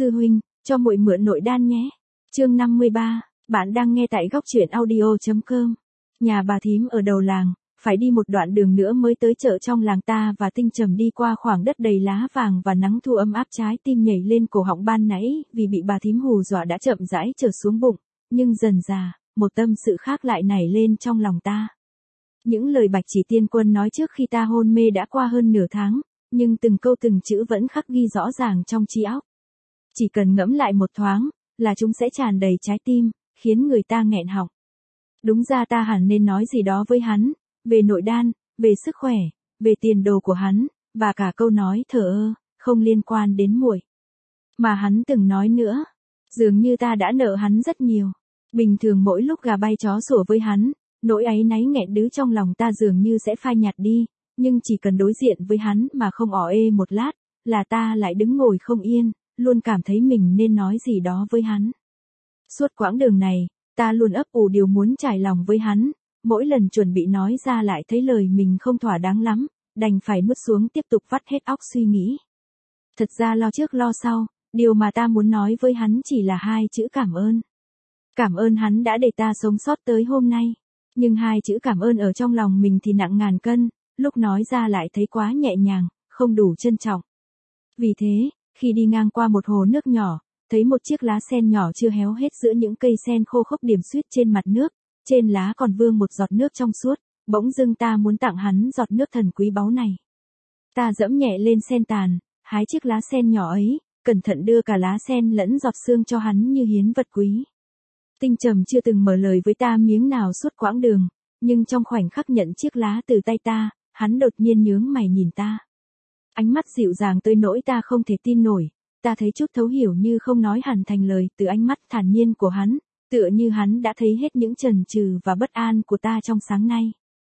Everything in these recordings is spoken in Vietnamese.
Sư huynh, cho muội mượn nội đan nhé. Chương 53, bạn đang nghe tại góc truyện audio.com. Nhà bà thím ở đầu làng, phải đi một đoạn đường nữa mới tới chợ trong làng ta, và Tinh Trầm đi qua khoảng đất đầy lá vàng và nắng thu ấm áp, trái tim nhảy lên cổ họng ban nãy vì bị bà thím hù dọa đã chậm rãi trở xuống bụng, nhưng dần dà, một tâm sự khác lại nảy lên trong lòng ta. Những lời Bạch Chỉ Tiên Quân nói trước khi ta hôn mê đã qua hơn nửa tháng, nhưng từng câu từng chữ vẫn khắc ghi rõ ràng trong trí óc. Chỉ cần ngẫm lại một thoáng, là chúng sẽ tràn đầy trái tim, khiến người ta nghẹn họng. Đúng ra ta hẳn nên nói gì đó với hắn, về nội đan, về sức khỏe, về tiền đồ của hắn, và cả câu nói thờ ơ, không liên quan đến muội. Mà hắn từng nói nữa, dường như ta đã nợ hắn rất nhiều. Bình thường mỗi lúc gà bay chó sủa với hắn, nỗi áy náy nghẹn đứ trong lòng ta dường như sẽ phai nhạt đi, nhưng chỉ cần đối diện với hắn mà không ỏ ê một lát, là ta lại đứng ngồi không yên, luôn cảm thấy mình nên nói gì đó với hắn. Suốt quãng đường này, ta luôn ấp ủ điều muốn trải lòng với hắn, mỗi lần chuẩn bị nói ra lại thấy lời mình không thỏa đáng lắm, đành phải nuốt xuống tiếp tục vắt hết óc suy nghĩ. Thật ra lo trước lo sau, điều mà ta muốn nói với hắn chỉ là hai chữ cảm ơn. Cảm ơn hắn đã để ta sống sót tới hôm nay. Nhưng hai chữ cảm ơn ở trong lòng mình thì nặng ngàn cân, lúc nói ra lại thấy quá nhẹ nhàng, không đủ trân trọng. Vì thế, khi đi ngang qua một hồ nước nhỏ, thấy một chiếc lá sen nhỏ chưa héo hết giữa những cây sen khô khốc điểm xuyết trên mặt nước, trên lá còn vương một giọt nước trong suốt, bỗng dưng ta muốn tặng hắn giọt nước thần quý báu này. Ta giẫm nhẹ lên sen tàn, hái chiếc lá sen nhỏ ấy, cẩn thận đưa cả lá sen lẫn giọt sương cho hắn như hiến vật quý. Tinh Trầm chưa từng mở lời với ta miếng nào suốt quãng đường, nhưng trong khoảnh khắc nhận chiếc lá từ tay ta, hắn đột nhiên nhướng mày nhìn ta. Ánh mắt dịu dàng tới nỗi ta không thể tin nổi, ta thấy chút thấu hiểu như không nói hẳn thành lời từ ánh mắt thản nhiên của hắn, tựa như hắn đã thấy hết những chần chừ và bất an của ta trong sáng nay.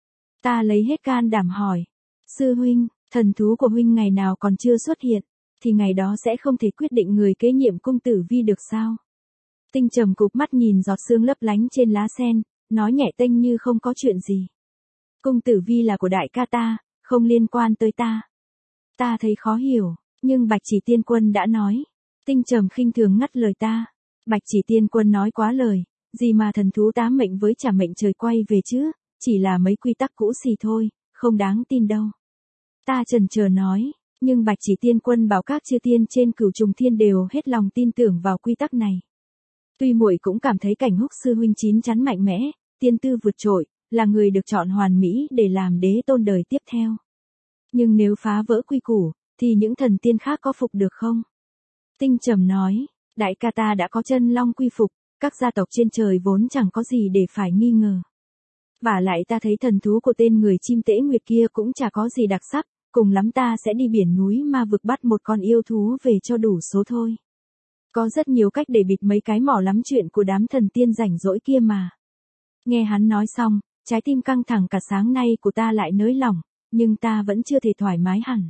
Ta lấy hết can đảm hỏi, sư huynh, thần thú của huynh ngày nào còn chưa xuất hiện, thì ngày đó sẽ không thể quyết định người kế nhiệm cung tử vi được sao? Tinh Trầm cụp mắt nhìn giọt sương lấp lánh trên lá sen, nói nhẹ tênh như không có chuyện gì. Cung tử vi là của đại ca ta, không liên quan tới ta. Ta thấy khó hiểu, nhưng Bạch Chỉ Tiên Quân đã nói. Tinh Trầm khinh thường ngắt lời ta. Bạch Chỉ Tiên Quân nói quá lời, gì mà thần thú tám mệnh với trả mệnh trời quay về chứ, chỉ là mấy quy tắc cũ xì thôi, không đáng tin đâu. Ta chần chờ nói, nhưng Bạch Chỉ Tiên Quân bảo các chư tiên trên Cửu Trùng Thiên đều hết lòng tin tưởng vào quy tắc này. Tuy muội cũng cảm thấy Cảnh Húc sư huynh chín chắn mạnh mẽ, tiên tư vượt trội, là người được chọn hoàn mỹ để làm đế tôn đời tiếp theo. Nhưng nếu phá vỡ quy củ, thì những thần tiên khác có phục được không? Tinh Trầm nói, đại ca ta đã có chân long quy phục, các gia tộc trên trời vốn chẳng có gì để phải nghi ngờ. Vả lại ta thấy thần thú của tên người chim tễ nguyệt kia cũng chả có gì đặc sắc, cùng lắm ta sẽ đi biển núi ma vực bắt một con yêu thú về cho đủ số thôi. Có rất nhiều cách để bịt mấy cái mỏ lắm chuyện của đám thần tiên rảnh rỗi kia mà. Nghe hắn nói xong, trái tim căng thẳng cả sáng nay của ta lại nới lỏng, nhưng ta vẫn chưa thể thoải mái hẳn.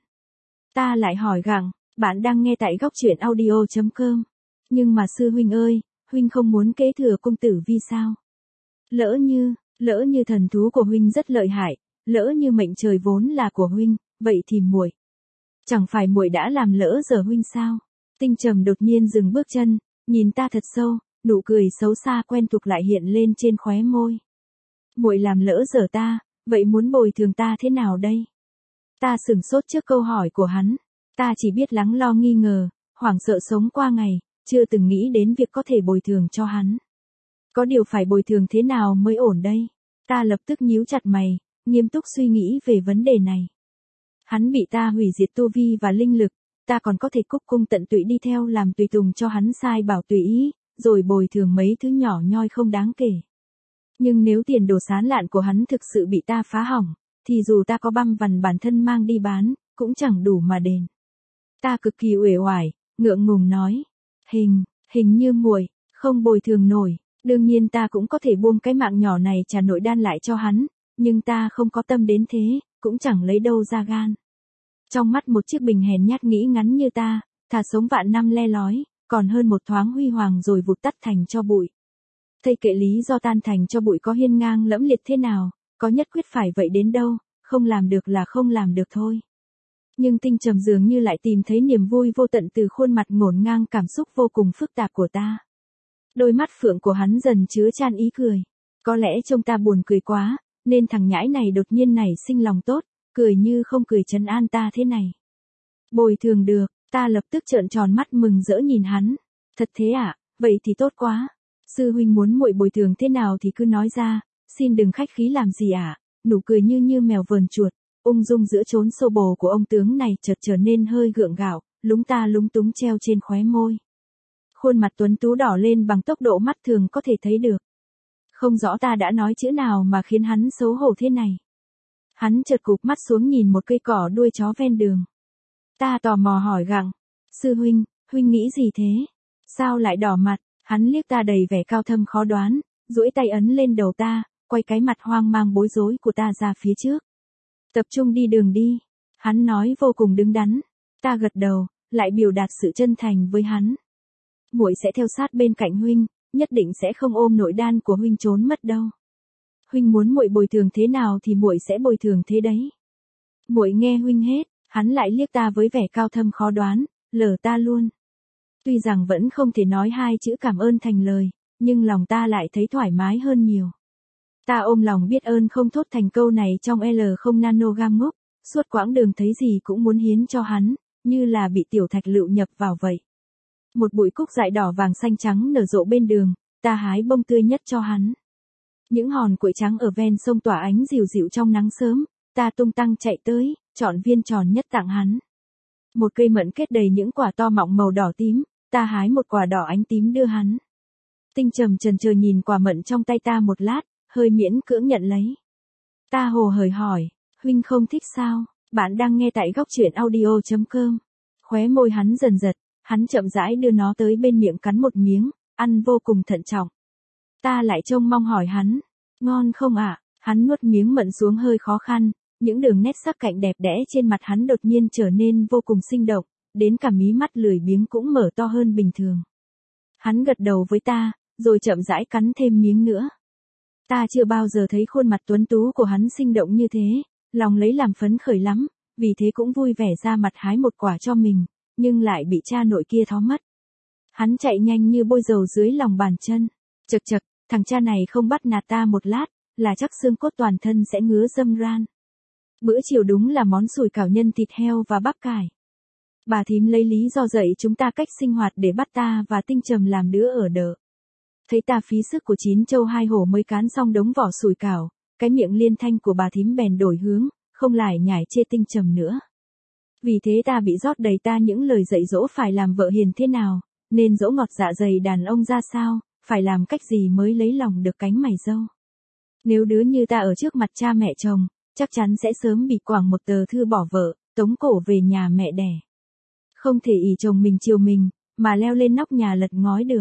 Ta lại hỏi gặng, bạn đang nghe tại góc truyện audio.com. Nhưng mà sư huynh ơi, huynh không muốn kế thừa cung tử vi sao? Lỡ như thần thú của huynh rất lợi hại, lỡ như mệnh trời vốn là của huynh, vậy thì muội, chẳng phải muội đã làm lỡ giờ huynh sao? Tinh Trầm đột nhiên dừng bước chân, nhìn ta thật sâu, nụ cười xấu xa quen thuộc lại hiện lên trên khóe môi. Muội làm lỡ giờ ta, vậy muốn bồi thường ta thế nào đây? Ta sửng sốt trước câu hỏi của hắn, ta chỉ biết lắng lo nghi ngờ, hoảng sợ sống qua ngày, chưa từng nghĩ đến việc có thể bồi thường cho hắn. Có điều phải bồi thường thế nào mới ổn đây? Ta lập tức nhíu chặt mày, nghiêm túc suy nghĩ về vấn đề này. Hắn bị ta hủy diệt tu vi và linh lực, ta còn có thể cúc cung tận tụy đi theo làm tùy tùng cho hắn sai bảo tùy ý, rồi bồi thường mấy thứ nhỏ nhoi không đáng kể. Nhưng nếu tiền đồ sáng lạn của hắn thực sự bị ta phá hỏng, thì dù ta có băm vằn bản thân mang đi bán, cũng chẳng đủ mà đền. Ta cực kỳ uể oải, ngượng ngùng nói, hình như muội không bồi thường nổi. Đương nhiên ta cũng có thể buông cái mạng nhỏ này trả nội đan lại cho hắn, nhưng ta không có tâm đến thế, cũng chẳng lấy đâu ra gan. Trong mắt một chiếc bình hèn nhát nghĩ ngắn như ta, thà sống vạn năm le lói, còn hơn một thoáng huy hoàng rồi vụt tắt thành cho bụi. Thây kệ lý do tan thành cho bụi có hiên ngang lẫm liệt thế nào, có nhất quyết phải vậy đến đâu, không làm được là không làm được thôi. Nhưng Tinh Trầm dường như lại tìm thấy niềm vui vô tận từ khuôn mặt ngổn ngang cảm xúc vô cùng phức tạp của ta. Đôi mắt phượng của hắn dần chứa chan ý cười. Có lẽ trông ta buồn cười quá, nên thằng nhãi này đột nhiên nảy sinh lòng tốt, cười như không cười trấn an ta thế này. Bồi thường được, ta lập tức trợn tròn mắt mừng rỡ nhìn hắn. Thật thế ạ, vậy thì tốt quá. Sư huynh muốn muội bồi thường thế nào thì cứ nói ra, xin đừng khách khí làm gì ạ. Nụ cười như mèo vờn chuột, ung dung giữa chốn xô bồ của ông tướng này chợt trở nên hơi gượng gạo, lúng túng treo trên khóe môi. Khuôn mặt tuấn tú đỏ lên bằng tốc độ mắt thường có thể thấy được. Không rõ ta đã nói chữ nào mà khiến hắn xấu hổ thế này. Hắn chợt cụp mắt xuống nhìn một cây cỏ đuôi chó ven đường. Ta tò mò hỏi gặng, sư huynh, huynh nghĩ gì thế? Sao lại đỏ mặt? Hắn liếc ta đầy vẻ cao thâm khó đoán, duỗi tay ấn lên đầu ta, quay cái mặt hoang mang bối rối của ta ra phía trước. Tập trung đi đường đi. Hắn nói vô cùng đứng đắn. Ta gật đầu, lại biểu đạt sự chân thành với hắn. Muội sẽ theo sát bên cạnh huynh, nhất định sẽ không ôm nỗi đan của huynh trốn mất đâu. Huynh muốn muội bồi thường thế nào thì muội sẽ bồi thường thế đấy. Muội nghe huynh hết. Hắn lại liếc ta với vẻ cao thâm khó đoán, lờ ta luôn. Tuy rằng vẫn không thể nói hai chữ cảm ơn thành lời, nhưng lòng ta lại thấy thoải mái hơn nhiều. Ta ôm lòng biết ơn không thốt thành câu này trong L0 nanogam ngốc, suốt quãng đường thấy gì cũng muốn hiến cho hắn, như là bị tiểu thạch lựu nhập vào vậy. Một bụi cúc dại đỏ vàng xanh trắng nở rộ bên đường, ta hái bông tươi nhất cho hắn. Những hòn quậy trắng ở ven sông tỏa ánh dịu dịu trong nắng sớm, ta tung tăng chạy tới, chọn viên tròn nhất tặng hắn. Một cây mận kết đầy những quả to mọng màu đỏ tím, ta hái một quả đỏ ánh tím đưa hắn. Tinh Trầm chần chờ nhìn quả mận trong tay ta một lát, hơi miễn cưỡng nhận lấy. Ta hồ hởi hỏi, huynh không thích sao? Bạn đang nghe tại góc truyện audio.com. Khóe môi hắn dần giật, hắn chậm rãi đưa nó tới bên miệng cắn một miếng, ăn vô cùng thận trọng. Ta lại trông mong hỏi hắn, ngon không ạ? Hắn nuốt miếng mận xuống hơi khó khăn, những đường nét sắc cạnh đẹp đẽ trên mặt hắn đột nhiên trở nên vô cùng sinh động, đến cả mí mắt lười biếng cũng mở to hơn bình thường. Hắn gật đầu với ta, rồi chậm rãi cắn thêm miếng nữa. Ta chưa bao giờ thấy khuôn mặt tuấn tú của hắn sinh động như thế, lòng lấy làm phấn khởi lắm, vì thế cũng vui vẻ ra mặt hái một quả cho mình, nhưng lại bị cha nội kia thó mất. Hắn chạy nhanh như bôi dầu dưới lòng bàn chân. Chậc chậc, thằng cha này không bắt nạt ta một lát, là chắc xương cốt toàn thân sẽ ngứa râm ran. Bữa chiều đúng là món sủi cảo nhân thịt heo và bắp cải. Bà thím lấy lý do dạy chúng ta cách sinh hoạt để bắt ta và Tinh Trầm làm đứa ở đợ. Thấy ta phí sức của 9 trâu 2 hổ mới cán xong đống vỏ sủi cảo, cái miệng liên thanh của bà thím bèn đổi hướng, không lải nhải chê Tinh Trầm nữa. Vì thế ta bị rót đầy ta những lời dạy dỗ phải làm vợ hiền thế nào, nên dỗ ngọt dạ dày đàn ông ra sao, phải làm cách gì mới lấy lòng được cánh mày râu. Nếu đứa như ta ở trước mặt cha mẹ chồng, chắc chắn sẽ sớm bị quẳng một tờ thư bỏ vợ, tống cổ về nhà mẹ đẻ. Không thể ỷ chồng mình chiều mình, mà leo lên nóc nhà lật ngói được.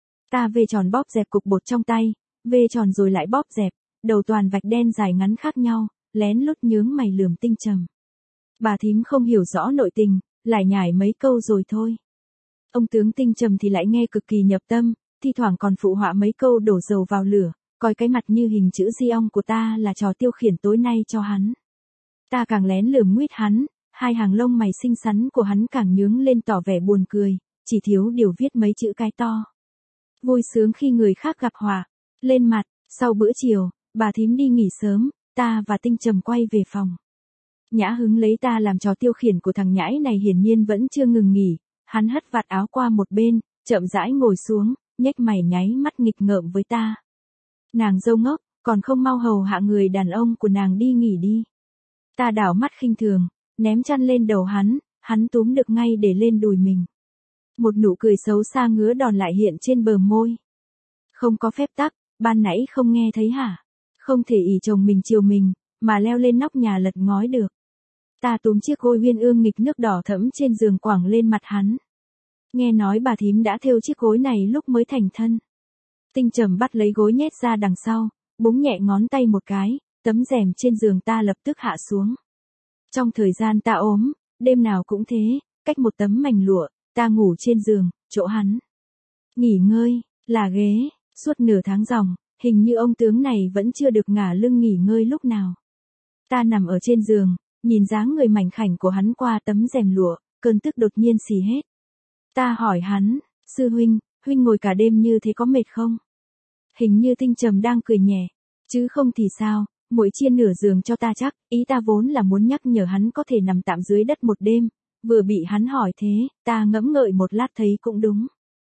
Ta vê tròn bóp dẹp cục bột trong tay, vê tròn rồi lại bóp dẹp, đầu toàn vạch đen dài ngắn khác nhau, lén lút nhướng mày lườm Tinh Trầm. Bà thím không hiểu rõ nội tình, lại nhải mấy câu rồi thôi. Ông tướng Tinh Trầm thì lại nghe cực kỳ nhập tâm, thi thoảng còn phụ họa mấy câu đổ dầu vào lửa, coi cái mặt như hình chữ di ong của ta là trò tiêu khiển tối nay cho hắn. Ta càng lén lườm nguýt hắn, hai hàng lông mày xinh xắn của hắn càng nhướng lên tỏ vẻ buồn cười, chỉ thiếu điều viết mấy chữ cái to. Vui sướng khi người khác gặp họa, lên mặt. Sau bữa chiều, bà thím đi nghỉ sớm, ta và Tinh Trầm quay về phòng. Nhã hứng lấy ta làm trò tiêu khiển của thằng nhãi này hiển nhiên vẫn chưa ngừng nghỉ, hắn hất vạt áo qua một bên, chậm rãi ngồi xuống, nhếch mày nháy mắt nghịch ngợm với ta. Nàng dâu ngốc, còn không mau hầu hạ người đàn ông của nàng đi nghỉ đi. Ta đảo mắt khinh thường, ném chăn lên đầu hắn túm được ngay để lên đùi mình. Một nụ cười xấu xa ngứa đòn lại hiện trên bờ môi. Không có phép tắc, ban nãy không nghe thấy hả? Không thể ỷ chồng mình chiều mình, mà leo lên nóc nhà lật ngói được. Ta túm chiếc gối uyên ương nghịch nước đỏ thẫm trên giường quẳng lên mặt hắn. Nghe nói bà thím đã thêu chiếc gối này lúc mới thành thân. Tinh Trầm bắt lấy gối nhét ra đằng sau, búng nhẹ ngón tay một cái, tấm rèm trên giường ta lập tức hạ xuống. Trong thời gian ta ốm, đêm nào cũng thế, cách một tấm mành lụa, ta ngủ trên giường, chỗ hắn. Nghỉ ngơi, là ghế, suốt nửa tháng ròng, hình như ông tướng này vẫn chưa được ngả lưng nghỉ ngơi lúc nào. Ta nằm ở trên giường, nhìn dáng người mảnh khảnh của hắn qua tấm rèm lụa, cơn tức đột nhiên xì hết. Ta hỏi hắn, sư huynh, huynh ngồi cả đêm như thế có mệt không? Hình như Tinh Trầm đang cười nhẹ, chứ không thì sao, muội chia nửa giường cho ta chắc, ý ta vốn là muốn nhắc nhở hắn có thể nằm tạm dưới đất một đêm, vừa bị hắn hỏi thế, ta ngẫm ngợi một lát thấy cũng đúng.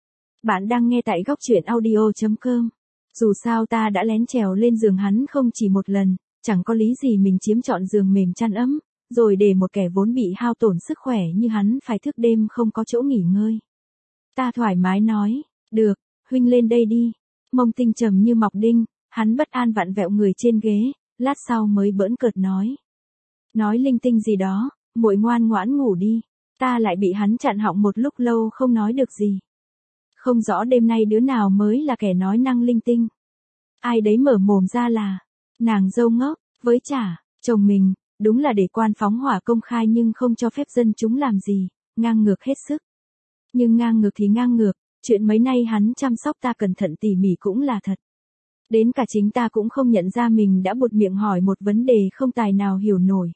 Bạn đang nghe tại góc truyện audio.com. Dù sao ta đã lén trèo lên giường hắn không chỉ một lần, chẳng có lý gì mình chiếm trọn giường mềm chăn ấm, rồi để một kẻ vốn bị hao tổn sức khỏe như hắn phải thức đêm không có chỗ nghỉ ngơi. Ta thoải mái nói, được, huynh lên đây đi. Mông Tinh Trầm như mọc đinh, hắn bất an vặn vẹo người trên ghế, lát sau mới bỡn cợt nói. Nói linh tinh gì đó, muội ngoan ngoãn ngủ đi. Ta lại bị hắn chặn họng một lúc lâu không nói được gì. Không rõ đêm nay đứa nào mới là kẻ nói năng linh tinh. Ai đấy mở mồm ra là, nàng dâu ngốc, với chồng mình, đúng là để quan phóng hỏa công khai nhưng không cho phép dân chúng làm gì, ngang ngược hết sức. Nhưng ngang ngược thì ngang ngược, chuyện mấy nay hắn chăm sóc ta cẩn thận tỉ mỉ cũng là thật. Đến cả chính ta cũng không nhận ra mình đã buột miệng hỏi một vấn đề không tài nào hiểu nổi.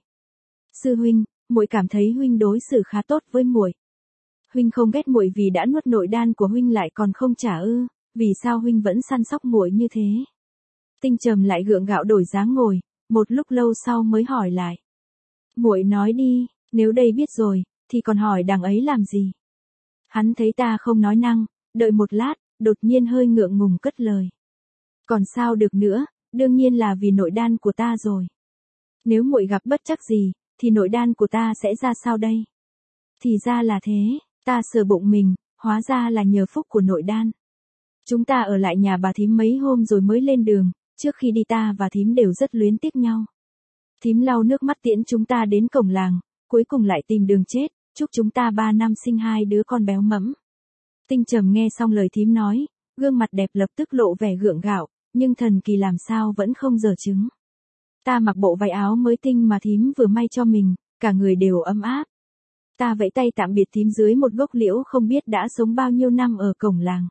Sư huynh, muội cảm thấy huynh đối xử khá tốt với muội. Huynh không ghét muội vì đã nuốt nội đan của huynh lại còn không trả ư? Vì sao huynh vẫn săn sóc muội như thế? Tinh Trầm lại gượng gạo đổi dáng ngồi, một lúc lâu sau mới hỏi lại. Muội nói đi, nếu đây biết rồi, thì còn hỏi đằng ấy làm gì? Hắn thấy ta không nói năng, đợi một lát, đột nhiên hơi ngượng ngùng cất lời. Còn sao được nữa, đương nhiên là vì nội đan của ta rồi. Nếu muội gặp bất trắc gì, thì nội đan của ta sẽ ra sao đây? Thì ra là thế, ta sờ bụng mình, hóa ra là nhờ phúc của nội đan. Chúng ta ở lại nhà bà thím mấy hôm rồi mới lên đường, trước khi đi ta và thím đều rất luyến tiếc nhau. Thím lau nước mắt tiễn chúng ta đến cổng làng, cuối cùng lại tìm đường chết, chúc chúng ta 3 năm sinh 2 đứa con béo mẫm. Tinh Trầm nghe xong lời thím nói, gương mặt đẹp lập tức lộ vẻ gượng gạo, nhưng thần kỳ làm sao vẫn không dở chứng. Ta mặc bộ váy áo mới tinh mà thím vừa may cho mình, cả người đều ấm áp. Ta vẫy tay tạm biệt thím dưới một gốc liễu không biết đã sống bao nhiêu năm ở cổng làng.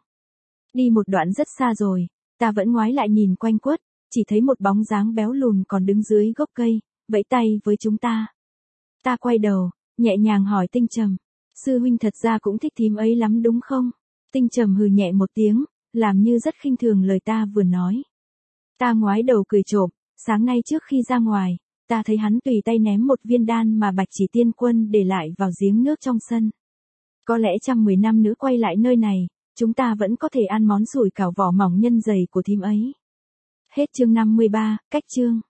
Đi một đoạn rất xa rồi, ta vẫn ngoái lại nhìn quanh quất, chỉ thấy một bóng dáng béo lùn còn đứng dưới gốc cây, vẫy tay với chúng ta. Ta quay đầu, nhẹ nhàng hỏi Tinh Trầm, sư huynh thật ra cũng thích thím ấy lắm đúng không? Tinh Trầm hừ nhẹ một tiếng, làm như rất khinh thường lời ta vừa nói. Ta ngoái đầu cười trộm, sáng nay trước khi ra ngoài, ta thấy hắn tùy tay ném một viên đan mà Bạch Chỉ Tiên Quân để lại vào giếng nước trong sân. Có lẽ 110 năm nữa quay lại nơi này, chúng ta vẫn có thể ăn món sủi cảo vỏ mỏng nhân dày của thím ấy. Hết chương 53, cách chương.